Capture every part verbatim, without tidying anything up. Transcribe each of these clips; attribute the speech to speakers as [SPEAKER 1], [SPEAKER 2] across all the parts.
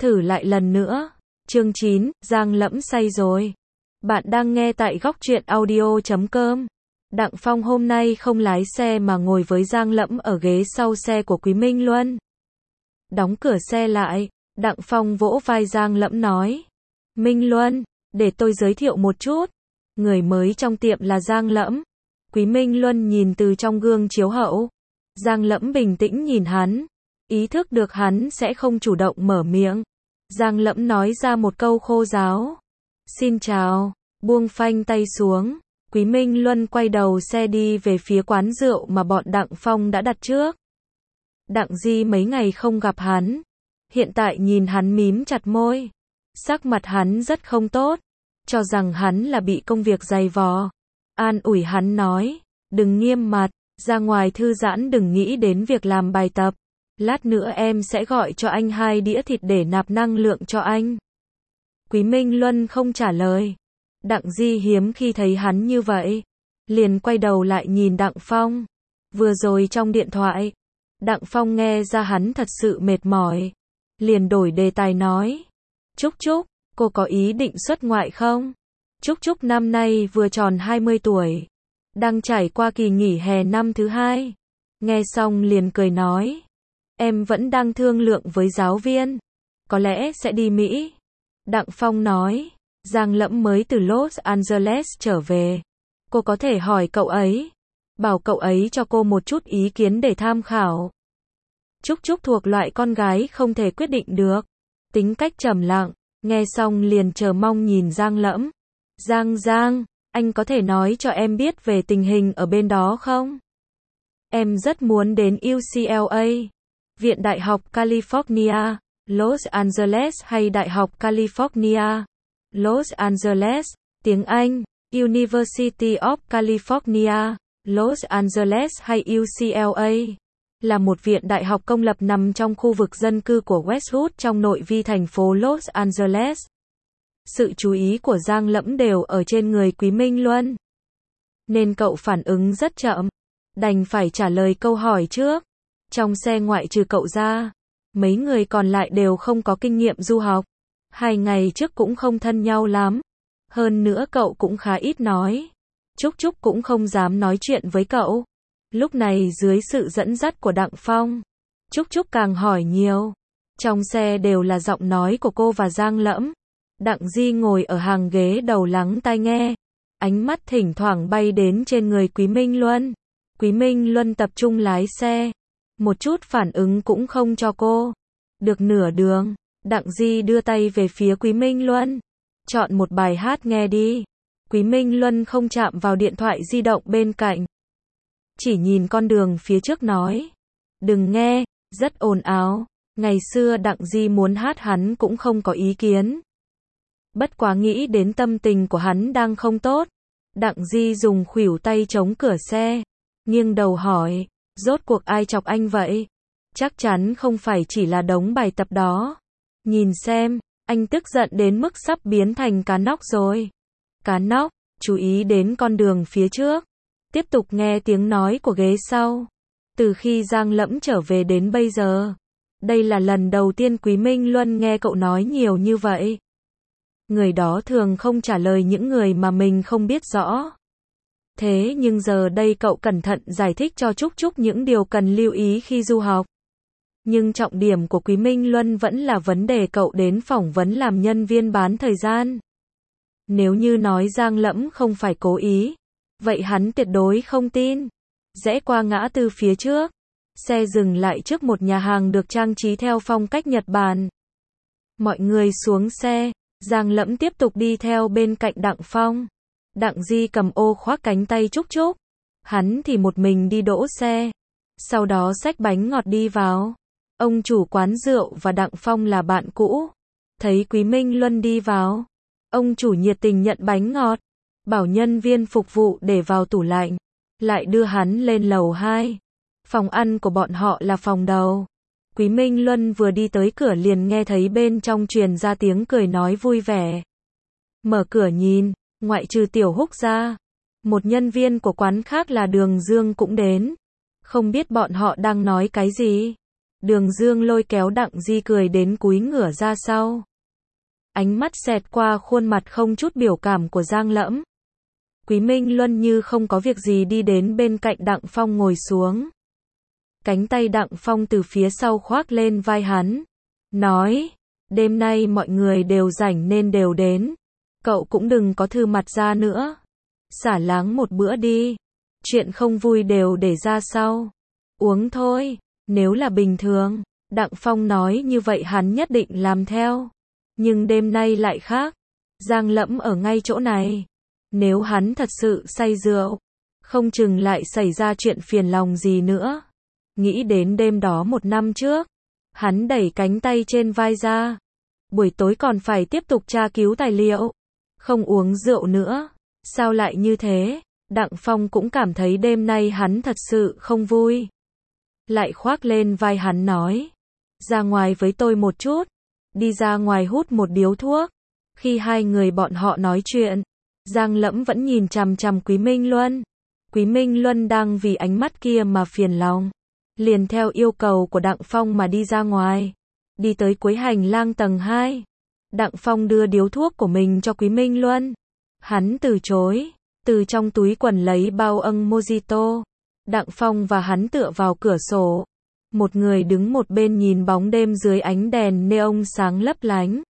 [SPEAKER 1] Thử lại lần nữa. Chương chín, Giang Lẫm say rồi. Bạn đang nghe tại góc truyện audio chấm com. Đặng Phong hôm nay không lái xe mà ngồi với Giang Lẫm ở ghế sau xe của Quý Minh Luân. Đóng cửa xe lại, Đặng Phong vỗ vai Giang Lẫm nói. Minh Luân, để tôi giới thiệu một chút. Người mới trong tiệm là Giang Lẫm. Quý Minh Luân nhìn từ trong gương chiếu hậu. Giang Lẫm bình tĩnh nhìn hắn. Ý thức được hắn sẽ không chủ động mở miệng. Giang Lẫm nói ra một câu khô ráo. Xin chào, buông phanh tay xuống. Quý Minh Luân quay đầu xe đi về phía quán rượu mà bọn Đặng Phong đã đặt trước. Đặng Di mấy ngày không gặp hắn. Hiện tại nhìn hắn mím chặt môi. Sắc mặt hắn rất không tốt. Cho rằng hắn là bị công việc dày vò. An ủi hắn nói. Đừng nghiêm mặt, ra ngoài thư giãn, đừng nghĩ đến việc làm bài tập. Lát nữa em sẽ gọi cho anh hai đĩa thịt để nạp năng lượng cho anh. Quý Minh Luân không trả lời. Đặng Di hiếm khi thấy hắn như vậy. Liền quay đầu lại nhìn Đặng Phong. Vừa rồi trong điện thoại, Đặng Phong nghe ra hắn thật sự mệt mỏi. Liền đổi đề tài nói. Trúc Trúc, cô có ý định xuất ngoại không? Trúc Trúc năm nay vừa tròn hai mươi tuổi. Đang trải qua kỳ nghỉ hè năm thứ hai. Nghe xong liền cười nói. Em vẫn đang thương lượng với giáo viên. Có lẽ sẽ đi Mỹ. Đặng Phong nói. Giang Lẫm mới từ Los Angeles trở về. Cô có thể hỏi cậu ấy. Bảo cậu ấy cho cô một chút ý kiến để tham khảo. Trúc Trúc thuộc loại con gái không thể quyết định được. Tính cách trầm lặng. Nghe xong liền chờ mong nhìn Giang Lẫm. Giang Giang, anh có thể nói cho em biết về tình hình ở bên đó không? Em rất muốn đến u xê lờ a. Viện Đại học California, Los Angeles hay Đại học California, Los Angeles, tiếng Anh, University of California, Los Angeles hay u xê lờ a, là một viện đại học công lập nằm trong khu vực dân cư của Westwood trong nội vi thành phố Los Angeles. Sự chú ý của Giang Lẫm đều ở trên người Quý Minh Luân. Nên cậu phản ứng rất chậm, đành phải trả lời câu hỏi trước. Trong xe ngoại trừ cậu ra, mấy người còn lại đều không có kinh nghiệm du học. Hai ngày trước cũng không thân nhau lắm. Hơn nữa cậu cũng khá ít nói. Trúc Trúc cũng không dám nói chuyện với cậu. Lúc này dưới sự dẫn dắt của Đặng Phong, Trúc Trúc càng hỏi nhiều. Trong xe đều là giọng nói của cô và Giang Lẫm. Đặng Di ngồi ở hàng ghế đầu lắng tai nghe. Ánh mắt thỉnh thoảng bay đến trên người Quý Minh Luân. Quý Minh Luân tập trung lái xe. Một chút phản ứng cũng không cho cô. Được nửa đường, Đặng Di đưa tay về phía Quý Minh Luân. Chọn một bài hát nghe đi. Quý Minh Luân không chạm vào điện thoại di động bên cạnh. Chỉ nhìn con đường phía trước nói. Đừng nghe, rất ồn ào. Ngày xưa Đặng Di muốn hát hắn cũng không có ý kiến. Bất quá nghĩ đến tâm tình của hắn đang không tốt. Đặng Di dùng khuỷu tay chống cửa xe. Nghiêng đầu hỏi. Rốt cuộc ai chọc anh vậy? Chắc chắn không phải chỉ là đống bài tập đó. Nhìn xem, anh tức giận đến mức sắp biến thành cá nóc rồi. Cá nóc, chú ý đến con đường phía trước. Tiếp tục nghe tiếng nói của ghế sau. Từ khi Giang Lẫm trở về đến bây giờ, đây là lần đầu tiên Quý Minh Luân nghe cậu nói nhiều như vậy. Người đó thường không trả lời những người mà mình không biết rõ. Thế nhưng giờ đây cậu cẩn thận giải thích cho Trúc Trúc những điều cần lưu ý khi du học. Nhưng trọng điểm của Quý Minh Luân vẫn là vấn đề cậu đến phỏng vấn làm nhân viên bán thời gian. Nếu như nói Giang Lẫm không phải cố ý, vậy hắn tuyệt đối không tin. Rẽ qua ngã tư phía trước, xe dừng lại trước một nhà hàng được trang trí theo phong cách Nhật Bản. Mọi người xuống xe, Giang Lẫm tiếp tục đi theo bên cạnh Đặng Phong. Đặng Di cầm ô khoác cánh tay Trúc Trúc. Hắn thì một mình đi đỗ xe. Sau đó xách bánh ngọt đi vào. Ông chủ quán rượu và Đặng Phong là bạn cũ. Thấy Quý Minh Luân đi vào, ông chủ nhiệt tình nhận bánh ngọt. Bảo nhân viên phục vụ để vào tủ lạnh. Lại đưa hắn lên lầu hai. Phòng ăn của bọn họ là phòng đầu. Quý Minh Luân vừa đi tới cửa liền nghe thấy bên trong truyền ra tiếng cười nói vui vẻ. Mở cửa nhìn. Ngoại trừ Tiểu Húc ra, một nhân viên của quán khác là Đường Dương cũng đến. Không biết bọn họ đang nói cái gì. Đường Dương lôi kéo Đặng Di cười đến cúi ngửa ra sau. Ánh mắt xẹt qua khuôn mặt không chút biểu cảm của Giang Lẫm. Quý Minh Luân như không có việc gì đi đến bên cạnh Đặng Phong ngồi xuống. Cánh tay Đặng Phong từ phía sau khoác lên vai hắn. Nói, đêm nay mọi người đều rảnh nên đều đến. Cậu cũng đừng có thư mặt ra nữa. Xả láng một bữa đi. Chuyện không vui đều để ra sau. Uống thôi, nếu là bình thường. Đặng Phong nói như vậy hắn nhất định làm theo. Nhưng đêm nay lại khác. Giang Lẫm ở ngay chỗ này. Nếu hắn thật sự say rượu, không chừng lại xảy ra chuyện phiền lòng gì nữa. Nghĩ đến đêm đó một năm trước, hắn đẩy cánh tay trên vai ra. Buổi tối còn phải tiếp tục tra cứu tài liệu. Không uống rượu nữa. Sao lại như thế? Đặng Phong cũng cảm thấy đêm nay hắn thật sự không vui. Lại khoác lên vai hắn nói. Ra ngoài với tôi một chút. Đi ra ngoài hút một điếu thuốc. Khi hai người bọn họ nói chuyện, Giang Lẫm vẫn nhìn chằm chằm Quý Minh Luân. Quý Minh Luân đang vì ánh mắt kia mà phiền lòng. Liền theo yêu cầu của Đặng Phong mà đi ra ngoài. Đi tới cuối hành lang tầng hai. Đặng Phong đưa điếu thuốc của mình cho Quý Minh Luân. Hắn từ chối. Từ trong túi quần lấy bao âng mojito. Đặng Phong và hắn tựa vào cửa sổ. Một người đứng một bên nhìn bóng đêm dưới ánh đèn neon sáng lấp lánh.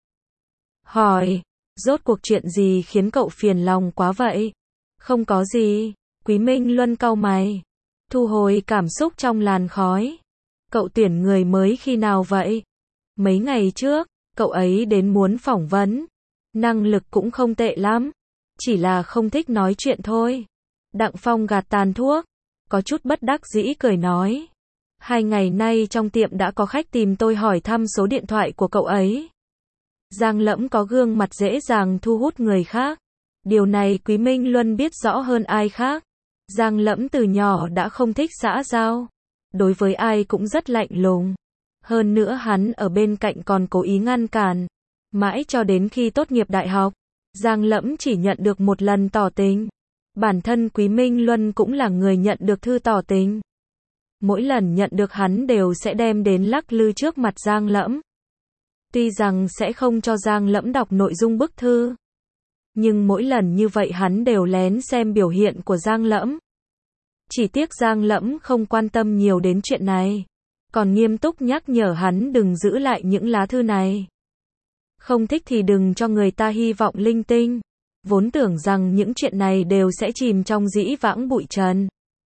[SPEAKER 1] Hỏi, rốt cuộc chuyện gì khiến cậu phiền lòng quá vậy? Không có gì. Quý Minh Luân cau mày. Thu hồi cảm xúc trong làn khói. Cậu tuyển người mới khi nào vậy? Mấy ngày trước, cậu ấy đến muốn phỏng vấn. Năng lực cũng không tệ lắm. Chỉ là không thích nói chuyện thôi. Đặng Phong gạt tàn thuốc. Có chút bất đắc dĩ cười nói. Hai ngày nay trong tiệm đã có khách tìm tôi hỏi thăm số điện thoại của cậu ấy. Giang Lẫm có gương mặt dễ dàng thu hút người khác. Điều này Quý Minh Luân biết rõ hơn ai khác. Giang Lẫm từ nhỏ đã không thích xã giao. Đối với ai cũng rất lạnh lùng. Hơn nữa hắn ở bên cạnh còn cố ý ngăn cản. Mãi cho đến khi tốt nghiệp đại học, Giang Lẫm chỉ nhận được một lần tỏ tình. Bản thân Quý Minh Luân cũng là người nhận được thư tỏ tình. Mỗi lần nhận được hắn đều sẽ đem đến lắc lư trước mặt Giang Lẫm. Tuy rằng sẽ không cho Giang Lẫm đọc nội dung bức thư. Nhưng mỗi lần như vậy hắn đều lén xem biểu hiện của Giang Lẫm. Chỉ tiếc Giang Lẫm không quan tâm nhiều đến chuyện này. Còn nghiêm túc nhắc nhở hắn đừng giữ lại những lá thư này. Không thích thì đừng cho người ta hy vọng linh tinh. Vốn tưởng rằng những chuyện này đều sẽ chìm trong dĩ vãng bụi trần.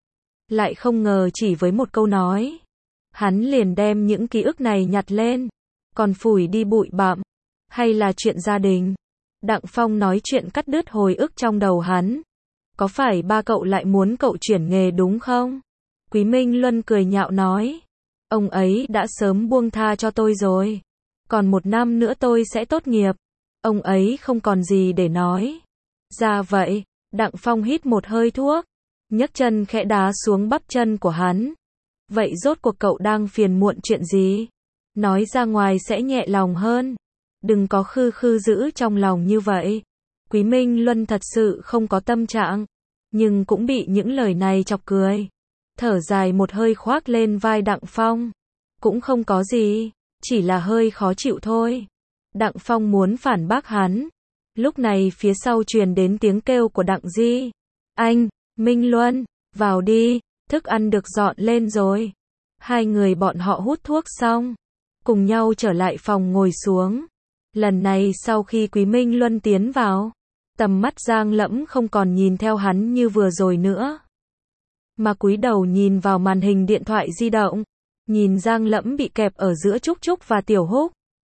[SPEAKER 1] Lại không ngờ chỉ với một câu nói. Hắn liền đem những ký ức này nhặt lên. Còn phủi đi bụi bặm. Hay là chuyện gia đình. Đặng Phong nói chuyện cắt đứt hồi ức trong đầu hắn. Có phải ba cậu lại muốn cậu chuyển nghề đúng không? Quý Minh Luân cười nhạo nói. Ông ấy đã sớm buông tha cho tôi rồi. Còn một năm nữa tôi sẽ tốt nghiệp. Ông ấy không còn gì để nói. Ra vậy, Đặng Phong hít một hơi thuốc. Nhấc chân khẽ đá xuống bắp chân của hắn. Vậy rốt cuộc cậu đang phiền muộn chuyện gì? Nói ra ngoài sẽ nhẹ lòng hơn. Đừng có khư khư giữ trong lòng như vậy. Quý Minh Luân thật sự không có tâm trạng. Nhưng cũng bị những lời này chọc cười. Thở dài một hơi khoác lên vai Đặng Phong. Cũng không có gì. Chỉ là hơi khó chịu thôi. Đặng Phong muốn phản bác hắn. Lúc này phía sau truyền đến tiếng kêu của Đặng Di. Anh, Minh Luân, vào đi, thức ăn được dọn lên rồi. Hai người bọn họ hút thuốc xong. Cùng nhau trở lại phòng ngồi xuống. Lần này sau khi Quý Minh Luân tiến vào. Tầm mắt Giang Lẫm không còn nhìn theo hắn như vừa rồi nữa. Mà cúi đầu nhìn vào màn hình điện thoại di động. Nhìn Giang Lẫm bị kẹp ở giữa Trúc Trúc và Tiểu Húc.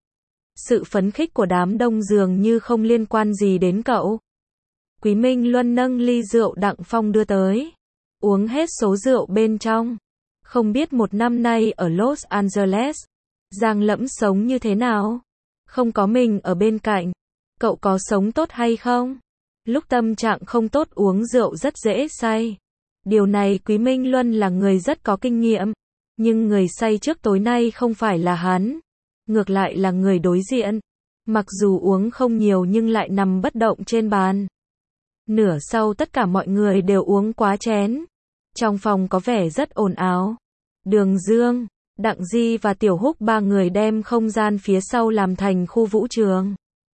[SPEAKER 1] Sự phấn khích của đám đông dường như không liên quan gì đến cậu. Quý Minh Luân nâng ly rượu Đặng Phong đưa tới. Uống hết số rượu bên trong. Không biết một năm nay ở Los Angeles, Giang Lẫm sống như thế nào? Không có mình ở bên cạnh. Cậu có sống tốt hay không? Lúc tâm trạng không tốt uống rượu rất dễ say. Điều này Quý Minh Luân là người rất có kinh nghiệm. Nhưng người say trước tối nay không phải là hắn. Ngược lại là người đối diện. Mặc dù uống không nhiều nhưng lại nằm bất động trên bàn. Nửa sau tất cả mọi người đều uống quá chén. Trong phòng có vẻ rất ồn ào. Đường Dương, Đặng Di và Tiểu Húc ba người đem không gian phía sau làm thành khu vũ trường.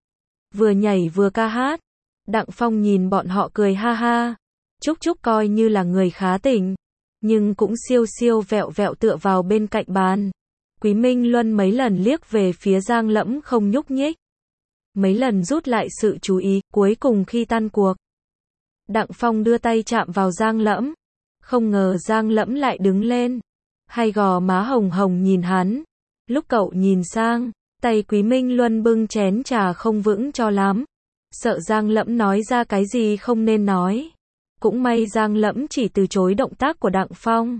[SPEAKER 1] Vừa nhảy vừa ca hát. Đặng Phong nhìn bọn họ cười ha ha. Trúc Trúc coi như là người khá tỉnh, nhưng cũng siêu siêu vẹo vẹo tựa vào bên cạnh bàn. Quý Minh Luân mấy lần liếc về phía Giang Lẫm không nhúc nhích. Mấy lần rút lại sự chú ý, cuối cùng khi tan cuộc. Đặng Phong đưa tay chạm vào Giang Lẫm. Không ngờ Giang Lẫm lại đứng lên. Hai gò má hồng hồng nhìn hắn. Lúc cậu nhìn sang, tay Quý Minh Luân bưng chén trà không vững cho lắm. Sợ Giang Lẫm nói ra cái gì không nên nói. Cũng may Giang Lẫm chỉ từ chối động tác của Đặng Phong.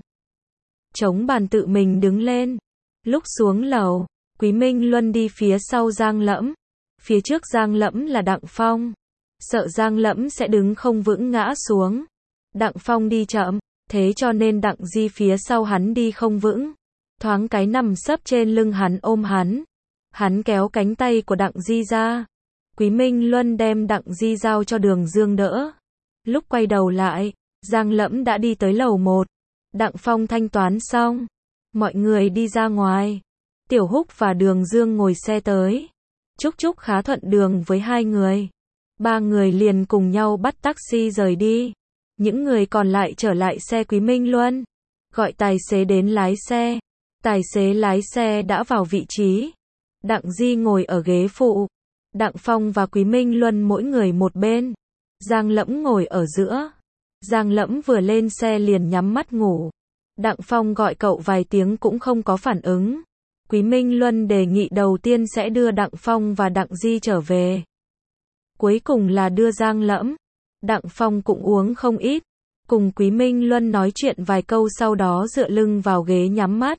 [SPEAKER 1] Chống bàn tự mình đứng lên. Lúc xuống lầu, Quý Minh Luân đi phía sau Giang Lẫm. Phía trước Giang Lẫm là Đặng Phong. Sợ Giang Lẫm sẽ đứng không vững ngã xuống. Đặng Phong đi chậm, thế cho nên Đặng Di phía sau hắn đi không vững. Thoáng cái nằm sấp trên lưng hắn ôm hắn. Hắn kéo cánh tay của Đặng Di ra. Quý Minh Luân đem Đặng Di giao cho Đường Dương đỡ. Lúc quay đầu lại, Giang Lẫm đã đi tới lầu một. Đặng Phong thanh toán xong. Mọi người đi ra ngoài. Tiểu Húc và Đường Dương ngồi xe tới. Trúc Trúc khá thuận đường với hai người. Ba người liền cùng nhau bắt taxi rời đi. Những người còn lại trở lại xe Quý Minh Luân. Gọi tài xế đến lái xe. Tài xế lái xe đã vào vị trí. Đặng Di ngồi ở ghế phụ. Đặng Phong và Quý Minh Luân mỗi người một bên. Giang Lẫm ngồi ở giữa. Giang Lẫm vừa lên xe liền nhắm mắt ngủ. Đặng Phong gọi cậu vài tiếng cũng không có phản ứng. Quý Minh Luân đề nghị đầu tiên sẽ đưa Đặng Phong và Đặng Di trở về. Cuối cùng là đưa Giang Lẫm. Đặng Phong cũng uống không ít. Cùng Quý Minh Luân nói chuyện vài câu sau đó dựa lưng vào ghế nhắm mắt.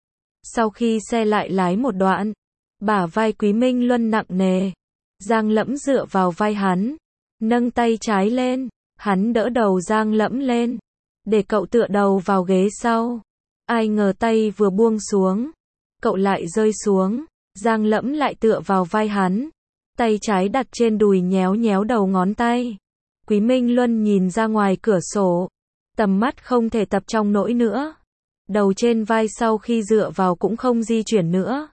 [SPEAKER 1] Sau khi xe lại lái một đoạn, bả vai Quý Minh Luân nặng nề. Giang Lẫm dựa vào vai hắn, nâng tay trái lên, hắn đỡ đầu Giang Lẫm lên, để cậu tựa đầu vào ghế sau. Ai ngờ tay vừa buông xuống, cậu lại rơi xuống. Giang Lẫm lại tựa vào vai hắn, tay trái đặt trên đùi nhéo nhéo đầu ngón tay. Quý Minh Luân nhìn ra ngoài cửa sổ, tầm mắt không thể tập trong nỗi nữa. Đầu trên vai sau khi dựa vào cũng không di chuyển nữa.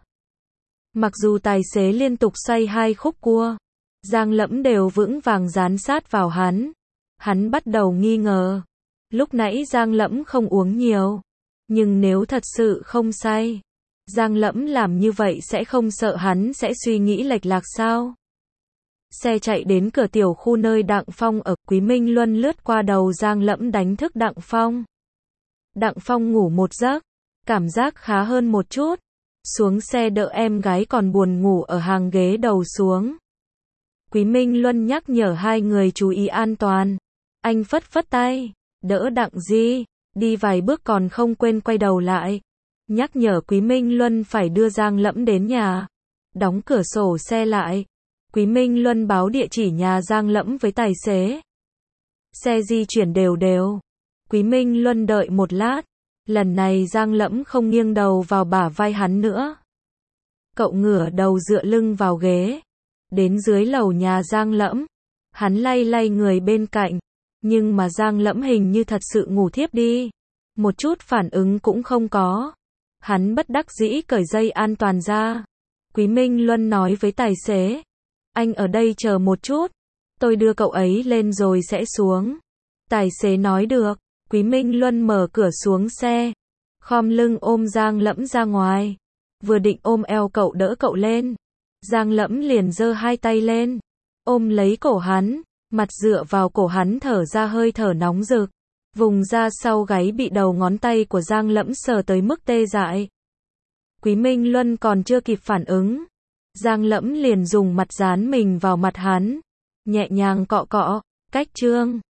[SPEAKER 1] Mặc dù tài xế liên tục xoay hai khúc cua, Giang Lẫm đều vững vàng dán sát vào hắn. Hắn bắt đầu nghi ngờ. Lúc nãy Giang Lẫm không uống nhiều, nhưng nếu thật sự không say, Giang Lẫm làm như vậy sẽ không sợ hắn sẽ suy nghĩ lệch lạc sao? Xe chạy đến cửa tiểu khu nơi Đặng Phong ở. Quý Minh Luân lướt qua đầu Giang Lẫm đánh thức Đặng Phong. Đặng Phong ngủ một giấc, cảm giác khá hơn một chút. Xuống xe đỡ em gái còn buồn ngủ ở hàng ghế đầu xuống. Quý Minh Luân nhắc nhở hai người chú ý an toàn. Anh phất phất tay, đỡ Đặng Di, đi vài bước còn không quên quay đầu lại. Nhắc nhở Quý Minh Luân phải đưa Giang Lẫm đến nhà. Đóng cửa sổ xe lại. Quý Minh Luân báo địa chỉ nhà Giang Lẫm với tài xế. Xe di chuyển đều đều. Quý Minh Luân đợi một lát. Lần này Giang Lẫm không nghiêng đầu vào bả vai hắn nữa. Cậu ngửa đầu dựa lưng vào ghế. Đến dưới lầu nhà Giang Lẫm. Hắn lay lay người bên cạnh. Nhưng mà Giang Lẫm hình như thật sự ngủ thiếp đi. Một chút phản ứng cũng không có. Hắn bất đắc dĩ cởi dây an toàn ra. Quý Minh Luân nói với tài xế. Anh ở đây chờ một chút. Tôi đưa cậu ấy lên rồi sẽ xuống. Tài xế nói được. Quý Minh Luân mở cửa xuống xe. Khom lưng ôm Giang Lẫm ra ngoài. Vừa định ôm eo cậu đỡ cậu lên. Giang Lẫm liền giơ hai tay lên. Ôm lấy cổ hắn. Mặt dựa vào cổ hắn thở ra hơi thở nóng rực. Vùng ra sau gáy bị đầu ngón tay của Giang Lẫm sờ tới mức tê dại. Quý Minh Luân còn chưa kịp phản ứng. Giang Lẫm liền dùng mặt dán mình vào mặt hắn. Nhẹ nhàng cọ cọ, cách trương.